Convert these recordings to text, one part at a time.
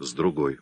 с другой.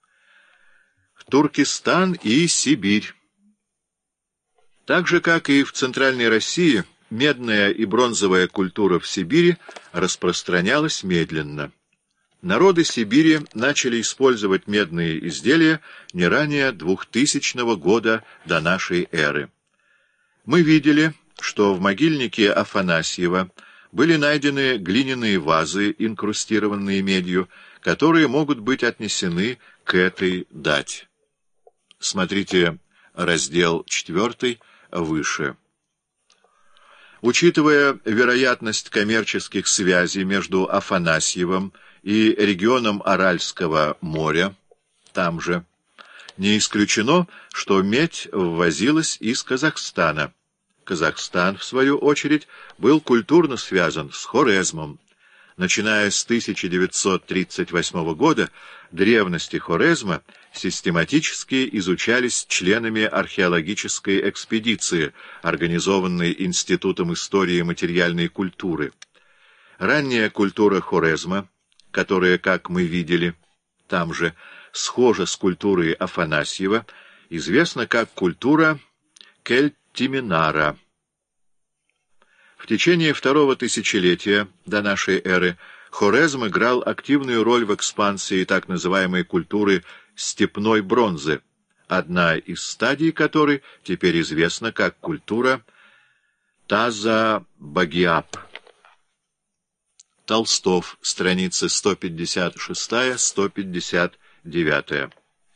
Туркестан и Сибирь. Так же, как и в Центральной России, медная и бронзовая культура в Сибири распространялась медленно. Народы Сибири начали использовать медные изделия не ранее 2000 года до нашей эры. Мы видели, что в могильнике Афанасьева были найдены глиняные вазы, инкрустированные медью, которые могут быть отнесены к этой дате. Смотрите раздел 4 выше. Учитывая вероятность коммерческих связей между Афанасьевым и регионом Аральского моря, там же, не исключено, что медь ввозилась из Казахстана. Казахстан, в свою очередь, был культурно связан с Хорезмом. Начиная с 1938 года древности Хорезма систематически изучались членами археологической экспедиции, организованной Институтом истории материальной культуры. Ранняя культура Хорезма, которая, как мы видели, там же схожа с культурой Афанасьева, известна как культура Кельтиминара. В течение второго тысячелетия до нашей эры Хорезм играл активную роль в экспансии так называемой культуры степной бронзы, одна из стадий которой теперь известна как культура Таза-Багиап. Толстов, страницы 156-159.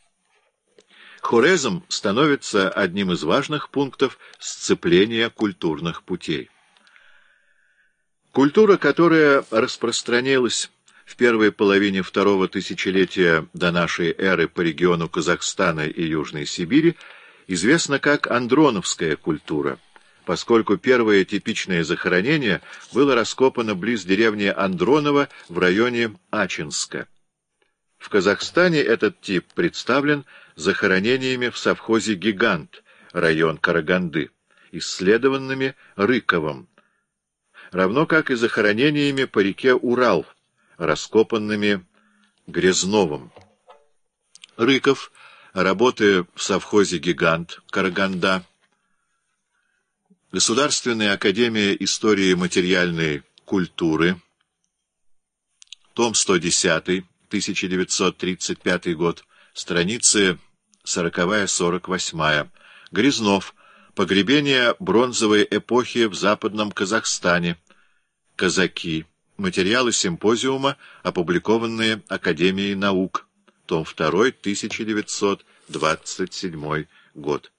Хорезм становится одним из важных пунктов сцепления культурных путей. Культура, которая распространилась в первой половине второго тысячелетия до нашей эры по региону Казахстана и Южной Сибири, известна как андроновская культура, поскольку первое типичное захоронение было раскопано близ деревни Андроново в районе Ачинска. В Казахстане этот тип представлен захоронениями в совхозе «Гигант», район Караганды, исследованными Рыковым, равно как и захоронениями по реке Урал, раскопанными Грязновым. Рыков, работая в совхозе «Гигант», Караганда, Государственная академия истории материальной культуры, том 110, 1935 год, страницы 40-48. Грязнов. Погребение бронзовой эпохи в Западном Казахстане. Казаки. Материалы симпозиума, опубликованные Академией наук. Том 2, 1927 год.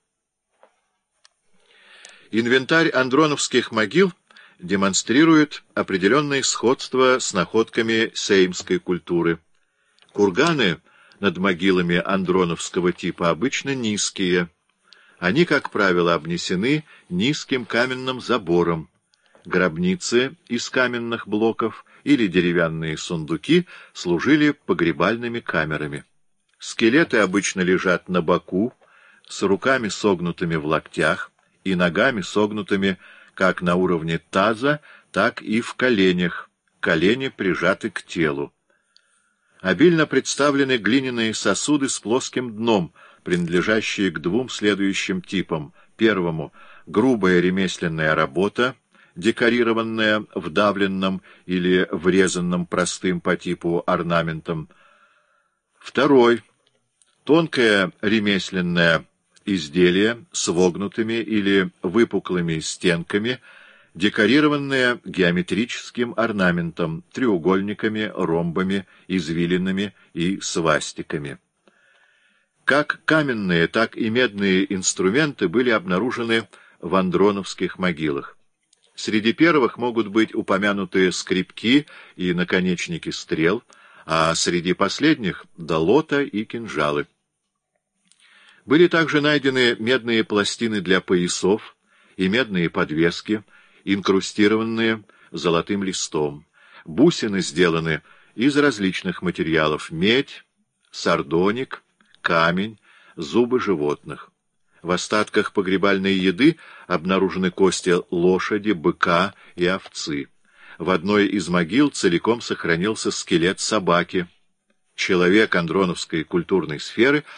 Инвентарь андроновских могил демонстрирует определенное сходство с находками сеймской культуры. Курганы над могилами андроновского типа обычно низкие. Они, как правило, обнесены низким каменным забором. Гробницы из каменных блоков или деревянные сундуки служили погребальными камерами. Скелеты обычно лежат на боку, с руками согнутыми в локтях и ногами согнутыми как на уровне таза, так и в коленях, колени прижаты к телу. Обильно представлены глиняные сосуды с плоским дном, принадлежащие к двум следующим типам. Первому — грубая ремесленная работа, декорированная вдавленным или врезанным простым по типу орнаментом. Второй — тонкое ремесленное изделие с вогнутыми или выпуклыми стенками, декорированное геометрическим орнаментом, треугольниками, ромбами, извилинами и свастиками. Как каменные, так и медные инструменты были обнаружены в андроновских могилах. Среди первых могут быть упомянуты скребки и наконечники стрел, а среди последних — долота и кинжалы. Были также найдены медные пластины для поясов и медные подвески, инкрустированные золотым листом. Бусины сделаны из различных материалов: медь, сардоник, камень, зубы животных. В остатках погребальной еды обнаружены кости лошади, быка и овцы. В одной из могил целиком сохранился скелет собаки. человек андроновской культурной сферы,